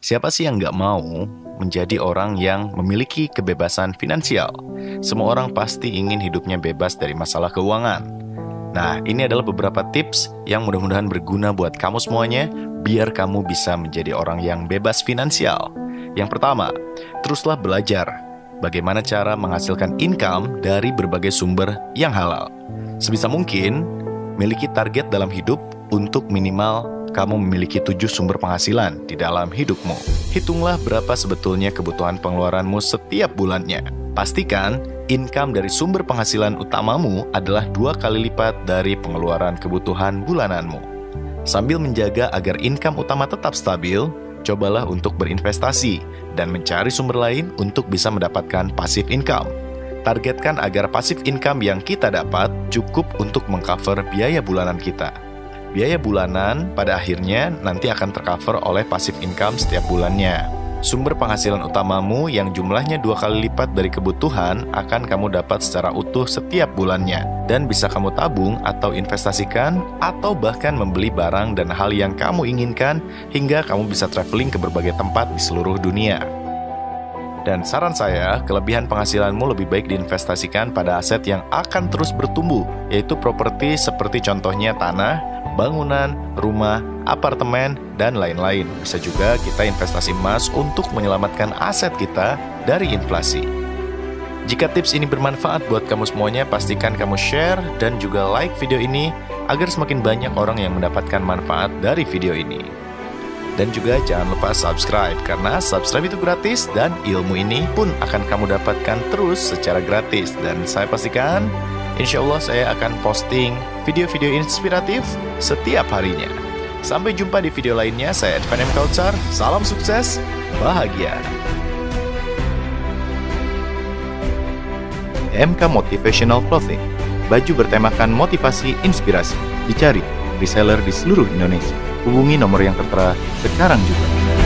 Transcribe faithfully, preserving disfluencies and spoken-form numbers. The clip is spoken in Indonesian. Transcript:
Siapa sih yang nggak mau menjadi orang yang memiliki kebebasan finansial? Semua orang pasti ingin hidupnya bebas dari masalah keuangan. Nah, ini adalah beberapa tips yang mudah-mudahan berguna buat kamu semuanya, biar kamu bisa menjadi orang yang bebas finansial. Yang pertama, teruslah belajar bagaimana cara menghasilkan income dari berbagai sumber yang halal. Sebisa mungkin, miliki target dalam hidup untuk minimal kamu memiliki tujuh sumber penghasilan di dalam hidupmu. Hitunglah berapa sebetulnya kebutuhan pengeluaranmu setiap bulannya. Pastikan income dari sumber penghasilan utamamu adalah dua kali lipat dari pengeluaran kebutuhan bulananmu. Sambil menjaga agar income utama tetap stabil, cobalah untuk berinvestasi dan mencari sumber lain untuk bisa mendapatkan passive income. Targetkan agar passive income yang kita dapat cukup untuk mengcover biaya bulanan kita. Biaya bulanan pada akhirnya nanti akan tercover oleh passive income setiap bulannya. Sumber penghasilan utamamu yang jumlahnya dua kali lipat dari kebutuhan akan kamu dapat secara utuh setiap bulannya. Dan bisa kamu tabung atau investasikan atau bahkan membeli barang dan hal yang kamu inginkan hingga kamu bisa traveling ke berbagai tempat di seluruh dunia. Dan saran saya, kelebihan penghasilanmu lebih baik diinvestasikan pada aset yang akan terus bertumbuh, yaitu properti seperti contohnya tanah, bangunan, rumah, apartemen, dan lain-lain. Bisa juga kita investasi emas untuk menyelamatkan aset kita dari inflasi. Jika tips ini bermanfaat buat kamu semuanya, pastikan kamu share dan juga like video ini agar semakin banyak orang yang mendapatkan manfaat dari video ini. Dan juga jangan lupa subscribe, karena subscribe itu gratis dan ilmu ini pun akan kamu dapatkan terus secara gratis. Dan saya pastikan, insya Allah saya akan posting video-video inspiratif setiap harinya. Sampai jumpa di video lainnya, saya Edvan M. Kautsar, salam sukses, bahagia. M K Motivational Clothing, baju bertemakan motivasi inspirasi, dicari reseller di seluruh Indonesia. Hubungi nomor yang tertera sekarang juga.